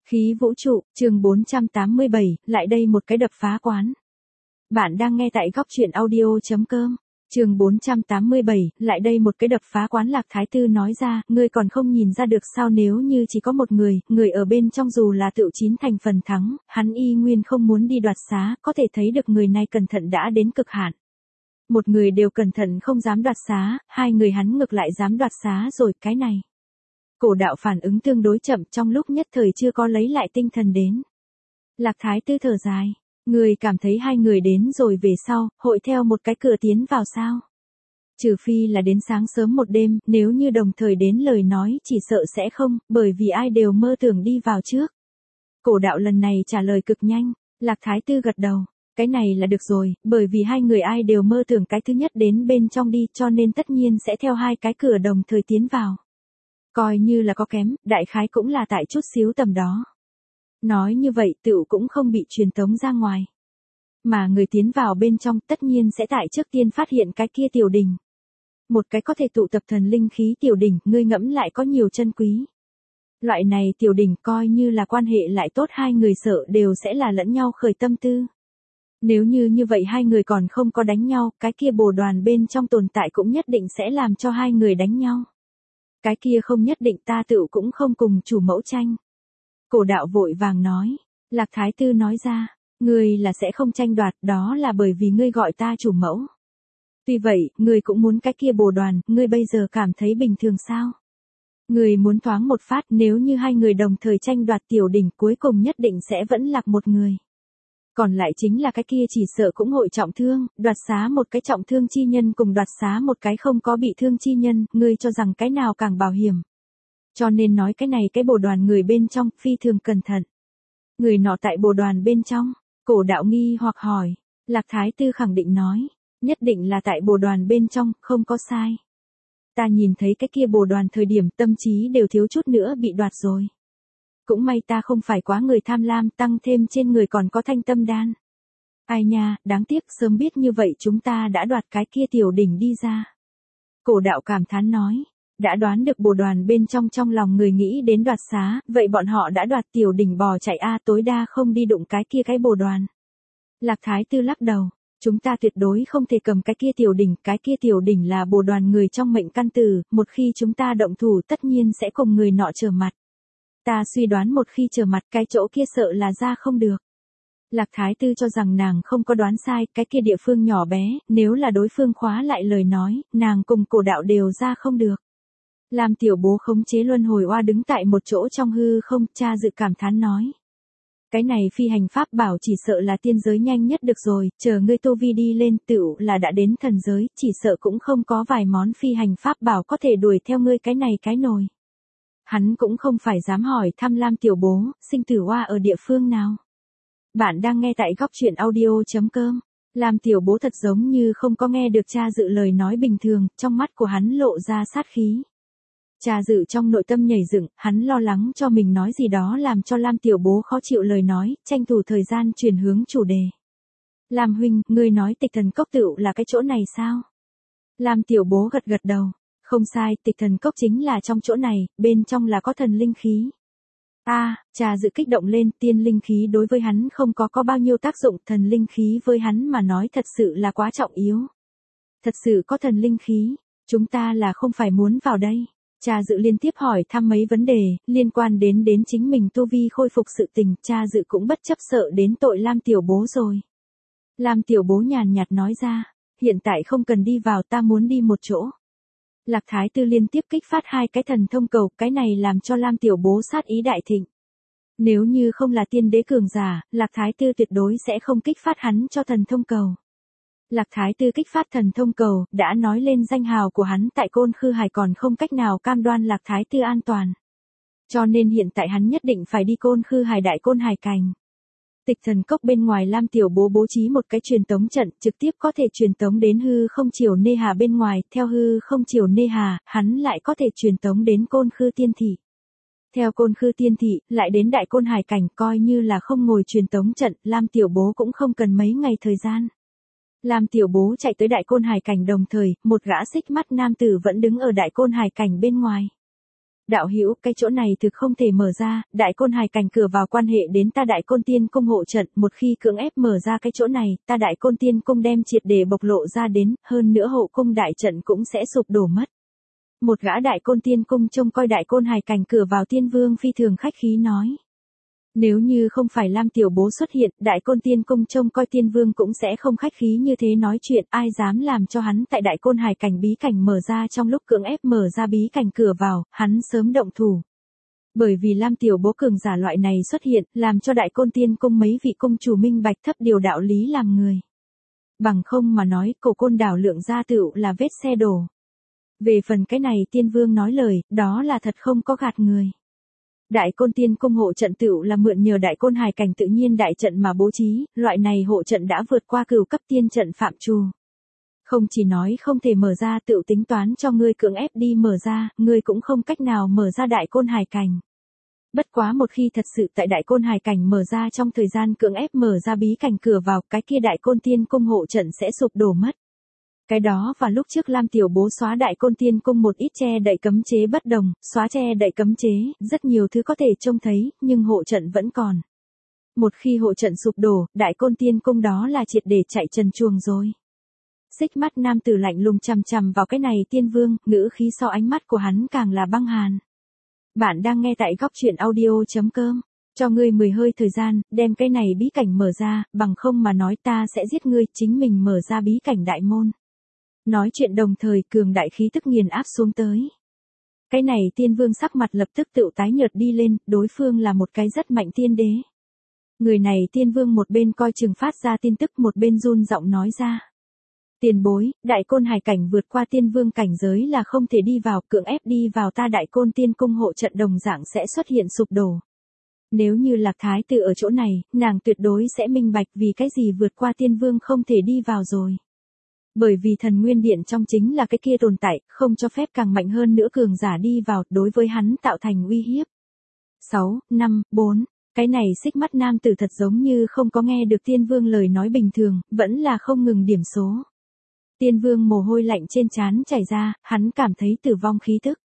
Khí vũ trụ, chương 487, lại đây một cái đập phá quán. Bạn đang nghe tại góc truyện audio.com. Chương 487, lại đây một cái đập phá quán. Lạc Thái Tư nói ra, ngươi còn không nhìn ra được sao? Nếu như chỉ có một người ở bên trong dù là tựu chín thành phần thắng, hắn y nguyên không muốn đi đoạt xá, có thể thấy được người này cẩn thận đã đến cực hạn. Một người đều cẩn thận không dám đoạt xá, hai người hắn ngược lại dám đoạt xá rồi, cái này. Cổ đạo phản ứng tương đối chậm, trong lúc nhất thời chưa có lấy lại tinh thần đến. Lạc Thái Tư thở dài, người cảm thấy hai người đến rồi về sau, hội theo một cái cửa tiến vào sao? Trừ phi là đến sáng sớm một đêm, nếu như đồng thời đến lời nói chỉ sợ sẽ không, bởi vì ai đều mơ tưởng đi vào trước. Cổ đạo lần này trả lời cực nhanh, Lạc Thái Tư gật đầu, cái này là được rồi, bởi vì hai người ai đều mơ tưởng cái thứ nhất đến bên trong đi, cho nên tất nhiên sẽ theo hai cái cửa đồng thời tiến vào. Coi như là có kém, đại khái cũng là tại chút xíu tầm đó. Nói như vậy tựu cũng không bị truyền tống ra ngoài. Mà người tiến vào bên trong tất nhiên sẽ tại trước tiên phát hiện cái kia tiểu đỉnh. Một cái có thể tụ tập thần linh khí tiểu đỉnh, ngươi ngẫm lại có nhiều chân quý. Loại này tiểu đỉnh coi như là quan hệ lại tốt, hai người sợ đều sẽ là lẫn nhau khởi tâm tư. Nếu như vậy hai người còn không có đánh nhau, cái kia bồ đoàn bên trong tồn tại cũng nhất định sẽ làm cho hai người đánh nhau. Cái kia không nhất định, ta tựu cũng không cùng chủ mẫu tranh. Cổ đạo vội vàng nói. Lạc Thái Tư nói ra, ngươi là sẽ không tranh đoạt, đó là bởi vì ngươi gọi ta chủ mẫu. Tuy vậy, ngươi cũng muốn cái kia bồ đoàn, ngươi bây giờ cảm thấy bình thường sao? Ngươi muốn thoáng một phát, nếu như hai người đồng thời tranh đoạt tiểu đỉnh, cuối cùng nhất định sẽ vẫn lạc một người. Còn lại chính là cái kia chỉ sợ cũng hội trọng thương, đoạt xá một cái trọng thương chi nhân cùng đoạt xá một cái không có bị thương chi nhân, ngươi cho rằng cái nào càng bảo hiểm. Cho nên nói cái này cái bồ đoàn người bên trong, phi thường cẩn thận. Người nọ tại bồ đoàn bên trong, cổ đạo nghi hoặc hỏi, Lạc Thái Tư khẳng định nói, nhất định là tại bồ đoàn bên trong, không có sai. Ta nhìn thấy cái kia bồ đoàn thời điểm tâm trí đều thiếu chút nữa bị đoạt rồi. Cũng may ta không phải quá người tham lam, tăng thêm trên người còn có thanh tâm đan. Ai nha, đáng tiếc sớm biết như vậy chúng ta đã đoạt cái kia tiểu đỉnh đi ra. Cổ đạo cảm thán nói, đã đoán được bồ đoàn bên trong lòng người nghĩ đến đoạt xá, vậy bọn họ đã đoạt tiểu đỉnh bò chạy tối đa không đi đụng cái kia cái bồ đoàn. Lạc Thái Tư lắc đầu, chúng ta tuyệt đối không thể cầm cái kia tiểu đỉnh là bồ đoàn người trong mệnh căn tử, một khi chúng ta động thủ tất nhiên sẽ cùng người nọ trở mặt. Ta suy đoán một khi trở mặt cái chỗ kia sợ là ra không được. Lạc Thái Tư cho rằng nàng không có đoán sai, cái kia địa phương nhỏ bé, nếu là đối phương khóa lại lời nói, nàng cùng cổ đạo đều ra không được. Làm tiểu bố khống chế luân hồi oa đứng tại một chỗ trong hư không, cha dự cảm thán nói. Cái này phi hành pháp bảo chỉ sợ là tiên giới nhanh nhất được rồi, chờ ngươi tu vi đi lên tựu là đã đến thần giới, chỉ sợ cũng không có vài món phi hành pháp bảo có thể đuổi theo ngươi cái này cái nồi. Hắn cũng không phải dám hỏi thăm Lam tiểu bố, sinh tử oa ở địa phương nào. Bạn đang nghe tại góc truyện audio.com. Lam tiểu bố thật giống như không có nghe được cha dự lời nói bình thường, trong mắt của hắn lộ ra sát khí. Cha dự trong nội tâm nhảy dựng, hắn lo lắng cho mình nói gì đó làm cho Lam tiểu bố khó chịu lời nói, tranh thủ thời gian chuyển hướng chủ đề. Lam huynh, ngươi nói Tịch Thần Cốc tựu là cái chỗ này sao? Lam tiểu bố gật gật đầu. Không sai, Tịch Thần Cốc chính là trong chỗ này, bên trong là có thần linh khí. Cha dự kích động lên, tiên linh khí đối với hắn không có bao nhiêu tác dụng, thần linh khí với hắn mà nói thật sự là quá trọng yếu. Thật sự có thần linh khí, chúng ta là không phải muốn vào đây. Cha dự liên tiếp hỏi thăm mấy vấn đề, liên quan đến chính mình tu vi khôi phục sự tình, cha dự cũng bất chấp sợ đến tội Lam tiểu bố rồi. Lam tiểu bố nhàn nhạt nói ra, hiện tại không cần đi vào, ta muốn đi một chỗ. Lạc Thái Tư liên tiếp kích phát hai cái thần thông cầu, cái này làm cho Lam tiểu bố sát ý đại thịnh. Nếu như không là tiên đế cường giả, Lạc Thái Tư tuyệt đối sẽ không kích phát hắn cho thần thông cầu. Lạc Thái Tư kích phát thần thông cầu, đã nói lên danh hào của hắn tại Côn Khư Hải còn không cách nào cam đoan Lạc Thái Tư an toàn. Cho nên hiện tại hắn nhất định phải đi Côn Khư Hải đại côn hải cảnh. Tịch Thần Cốc bên ngoài Lam tiểu bố bố trí một cái truyền tống trận, trực tiếp có thể truyền tống đến hư không triều Nê Hà bên ngoài, theo hư không triều Nê Hà, hắn lại có thể truyền tống đến Côn Khư Tiên Thị. Theo Côn Khư Tiên Thị, lại đến đại côn hải cảnh, coi như là không ngồi truyền tống trận, Lam tiểu bố cũng không cần mấy ngày thời gian. Lam tiểu bố chạy tới đại côn hải cảnh đồng thời, một gã xích mắt nam tử vẫn đứng ở đại côn hải cảnh bên ngoài. Đạo hữu, cái chỗ này thực không thể mở ra, Đại Côn Hải Cảnh cửa vào quan hệ đến ta Đại Côn Tiên Cung hộ trận, một khi cưỡng ép mở ra cái chỗ này, ta Đại Côn Tiên Cung đem triệt để bộc lộ ra đến, hơn nữa hộ cung đại trận cũng sẽ sụp đổ mất. Một gã Đại Côn Tiên Cung trông coi Đại Côn Hải Cảnh cửa vào Tiên Vương phi thường khách khí nói. Nếu như không phải Lam Tiểu Bố xuất hiện, Đại Côn Tiên Cung trông coi Tiên Vương cũng sẽ không khách khí như thế nói chuyện, ai dám làm cho hắn tại Đại Côn Hải Cảnh bí cảnh mở ra trong lúc cưỡng ép mở ra bí cảnh cửa vào, hắn sớm động thủ. Bởi vì Lam Tiểu Bố cường giả loại này xuất hiện, làm cho Đại Côn Tiên Cung mấy vị cung chủ minh bạch thấp điều đạo lý làm người. Bằng không mà nói, Cổ Côn đảo Lượng gia tựu là vết xe đổ. Về phần cái này Tiên Vương nói lời, đó là thật không có gạt người. Đại Côn Tiên Cung hộ trận tựu là mượn nhờ Đại Côn Hải Cảnh tự nhiên đại trận mà bố trí, loại này hộ trận đã vượt qua cửu cấp tiên trận phạm trù. Không chỉ nói không thể mở ra tựu tính toán cho ngươi cưỡng ép đi mở ra, ngươi cũng không cách nào mở ra Đại Côn Hải Cảnh. Bất quá một khi thật sự tại Đại Côn Hải Cảnh mở ra trong thời gian cưỡng ép mở ra bí cảnh cửa vào, cái kia Đại Côn Tiên Cung hộ trận sẽ sụp đổ mất. Cái đó và lúc trước Lam Tiểu Bố xóa Đại Côn Tiên Cung một ít che đậy cấm chế bất đồng, xóa che đậy cấm chế, rất nhiều thứ có thể trông thấy, nhưng hộ trận vẫn còn. Một khi hộ trận sụp đổ, Đại Côn Tiên Cung đó là triệt để chạy trần truồng rồi. Xích mắt nam tử lạnh lùng chằm chằm vào cái này Tiên Vương, ngữ khí so ánh mắt của hắn càng là băng hàn. Bạn đang nghe tại góc truyện audio.com. Cho ngươi 10 hơi thời gian, đem cái này bí cảnh mở ra, bằng không mà nói ta sẽ giết ngươi, chính mình mở ra bí cảnh đại môn. Nói chuyện đồng thời cường đại khí tức nghiền áp xuống tới. Cái này Tiên Vương sắc mặt lập tức tựu tái nhợt đi lên, đối phương là một cái rất mạnh tiên đế. Người này Tiên Vương một bên coi chừng phát ra tin tức một bên run giọng nói ra. Tiền bối, Đại Côn Hải Cảnh vượt qua Tiên Vương cảnh giới là không thể đi vào, cưỡng ép đi vào ta Đại Côn Tiên Cung hộ trận đồng dạng sẽ xuất hiện sụp đổ. Nếu như Lạc Thái Tử ở chỗ này, nàng tuyệt đối sẽ minh bạch vì cái gì vượt qua Tiên Vương không thể đi vào rồi. Bởi vì Thần Nguyên Điện trong chính là cái kia tồn tại, không cho phép càng mạnh hơn nữa cường giả đi vào, đối với hắn tạo thành uy hiếp. 6, 5, 4, cái này xích mắt nam tử thật giống như không có nghe được Tiên Vương lời nói bình thường, vẫn là không ngừng điểm số. Tiên Vương mồ hôi lạnh trên trán chảy ra, hắn cảm thấy tử vong khí tức.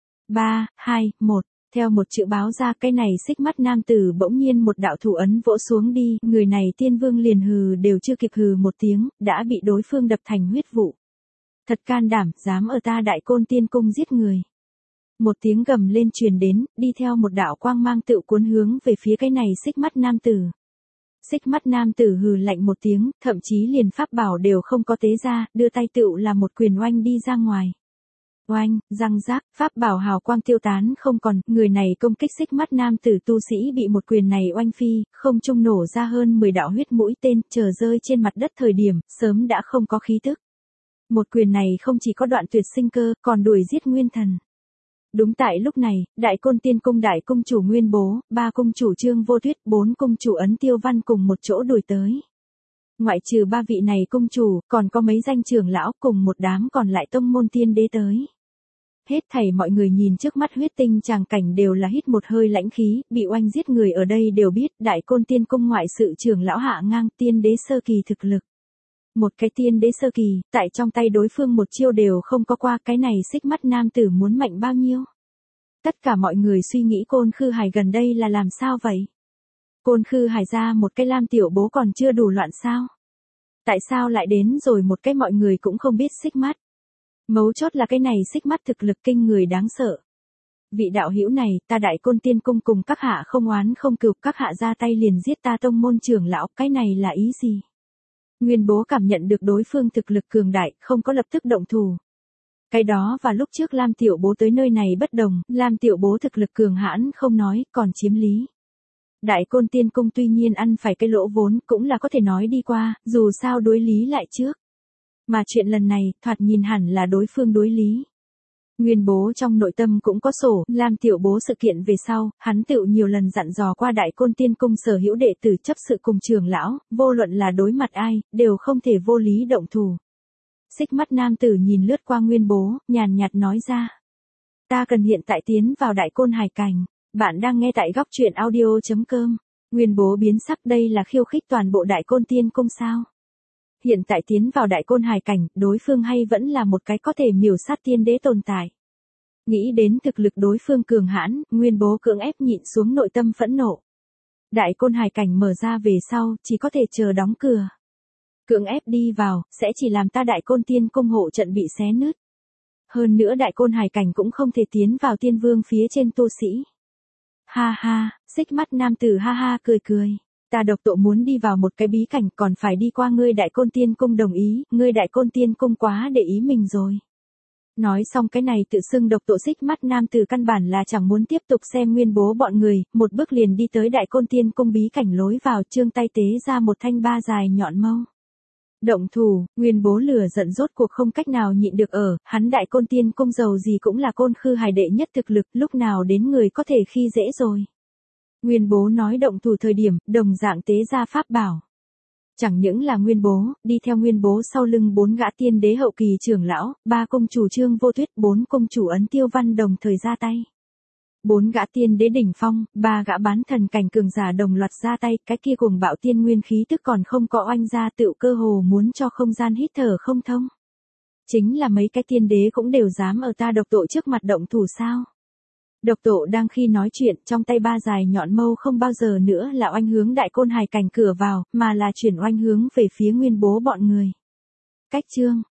3, 2, 1. Theo một chữ báo ra cái này xích mắt nam tử bỗng nhiên một đạo thủ ấn vỗ xuống đi, người này Tiên Vương liền hừ đều chưa kịp hừ một tiếng, đã bị đối phương đập thành huyết vụ. Thật can đảm, dám ở ta Đại Côn Tiên Cung giết người. Một tiếng gầm lên truyền đến, đi theo một đạo quang mang tựu cuốn hướng về phía cái này xích mắt nam tử. Xích mắt nam tử hừ lạnh một tiếng, thậm chí liền pháp bảo đều không có tế ra, đưa tay tựu là một quyền oanh đi ra ngoài. Oanh, răng rác, pháp bảo hào quang tiêu tán không còn, người này công kích xích mắt nam tử tu sĩ bị một quyền này oanh phi, không trung nổ ra hơn 10 đạo huyết mũi tên, chờ rơi trên mặt đất thời điểm, sớm đã không có khí tức. Một quyền này không chỉ có đoạn tuyệt sinh cơ, còn đuổi giết nguyên thần. Đúng tại lúc này, Đại Côn Tiên Cung đại cung chủ Nguyên Bố, 3 cung chủ Trương Vô Tuyết, 4 cung chủ Ấn Tiêu Văn cùng một chỗ đuổi tới. Ngoại trừ 3 vị này cung chủ, còn có mấy danh trưởng lão cùng một đám còn lại tông môn tiên đế tới. Hết thảy mọi người nhìn trước mắt huyết tinh tràng cảnh đều là hít một hơi lãnh khí, bị oanh giết người ở đây đều biết Đại Côn Tiên Cung ngoại sự trưởng lão hạ ngang tiên đế sơ kỳ thực lực. Một cái tiên đế sơ kỳ, tại trong tay đối phương một chiêu đều không có qua, cái này xích mắt nam tử muốn mạnh bao nhiêu. Tất cả mọi người suy nghĩ Côn Khư Hải gần đây là làm sao vậy? Côn Khư Hải ra một cái Lam Tiểu Bố còn chưa đủ loạn sao? Tại sao lại đến rồi một cái mọi người cũng không biết xích mắt? Mấu chốt là cái này xích mắt thực lực kinh người đáng sợ. Vị đạo hữu này, ta Đại Côn Tiên Cung cùng các hạ không oán không cừu, các hạ ra tay liền giết ta tông môn trưởng lão, cái này là ý gì? Nguyên Bố cảm nhận được đối phương thực lực cường đại, không có lập tức động thủ. Cái đó và lúc trước Lam Tiểu Bố tới nơi này bất đồng, Lam Tiểu Bố thực lực cường hãn không nói, còn chiếm lý. Đại Côn Tiên Cung tuy nhiên ăn phải cái lỗ vốn, cũng là có thể nói đi qua, dù sao đối lý lại trước. Mà chuyện lần này, thoạt nhìn hẳn là đối phương đối lý. Nguyên Bố trong nội tâm cũng có sổ, Lam Tiểu Bố sự kiện về sau, hắn tựu nhiều lần dặn dò qua Đại Côn Tiên Cung sở hữu đệ tử chấp sự cùng trưởng lão, vô luận là đối mặt ai, đều không thể vô lý động thủ. Xích mắt nam tử nhìn lướt qua Nguyên Bố, nhàn nhạt nói ra. Ta cần hiện tại tiến vào Đại Côn Hải Cảnh. Bạn đang nghe tại góc truyện audio.com. Nguyên Bố biến sắc, đây là khiêu khích toàn bộ Đại Côn Tiên Cung sao? Hiện tại tiến vào Đại Côn Hải Cảnh, đối phương hay vẫn là một cái có thể miểu sát tiên đế tồn tại. Nghĩ đến thực lực đối phương cường hãn, Nguyên Bố cưỡng ép nhịn xuống nội tâm phẫn nộ. Đại côn hải cảnh mở ra về sau, chỉ có thể chờ đóng cửa. Cưỡng ép đi vào, sẽ chỉ làm ta đại côn tiên cung hộ trận bị xé nứt. Hơn nữa đại côn hải cảnh cũng không thể tiến vào tiên vương phía trên tu sĩ. Ha ha, xích mắt nam tử ha ha cười cười. Ta độc tội muốn đi vào một cái bí cảnh còn phải đi qua ngươi đại côn tiên cung đồng ý, ngươi đại côn tiên cung quá để ý mình rồi. Nói xong cái này tự xưng độc tội xích mắt nam tử căn bản là chẳng muốn tiếp tục xem Nguyên Bố bọn người, một bước liền đi tới đại côn tiên cung bí cảnh lối vào trương tay tế ra một thanh ba dài nhọn mâu. Động thủ, Nguyên Bố lửa giận rốt cuộc không cách nào nhịn được hắn đại côn tiên cung giàu gì cũng là côn khư hải đệ nhất thực lực, lúc nào đến người có thể khi dễ rồi. Nguyên Bố nói động thủ thời điểm, đồng dạng tế ra pháp bảo. Chẳng những là Nguyên Bố, đi theo Nguyên Bố sau lưng 4 gã tiên đế hậu kỳ trưởng lão, 3 công chủ Trương Vô Tuyết, 4 công chủ Ấn Tiêu Văn đồng thời ra tay. 4 gã tiên đế đỉnh phong, 3 gã bán thần cảnh cường giả đồng loạt ra tay, cái kia cuồng bạo tiên nguyên khí tức còn không có oanh ra tựu cơ hồ muốn cho không gian hít thở không thông. Chính là mấy cái tiên đế cũng đều dám ở ta độc tội trước mặt động thủ sao. Độc tội đang khi nói chuyện, trong tay ba dài nhọn mâu không bao giờ nữa là oanh hướng đại côn hải cảnh cửa vào, mà là chuyển oanh hướng về phía Nguyên Bố bọn người. Cách chương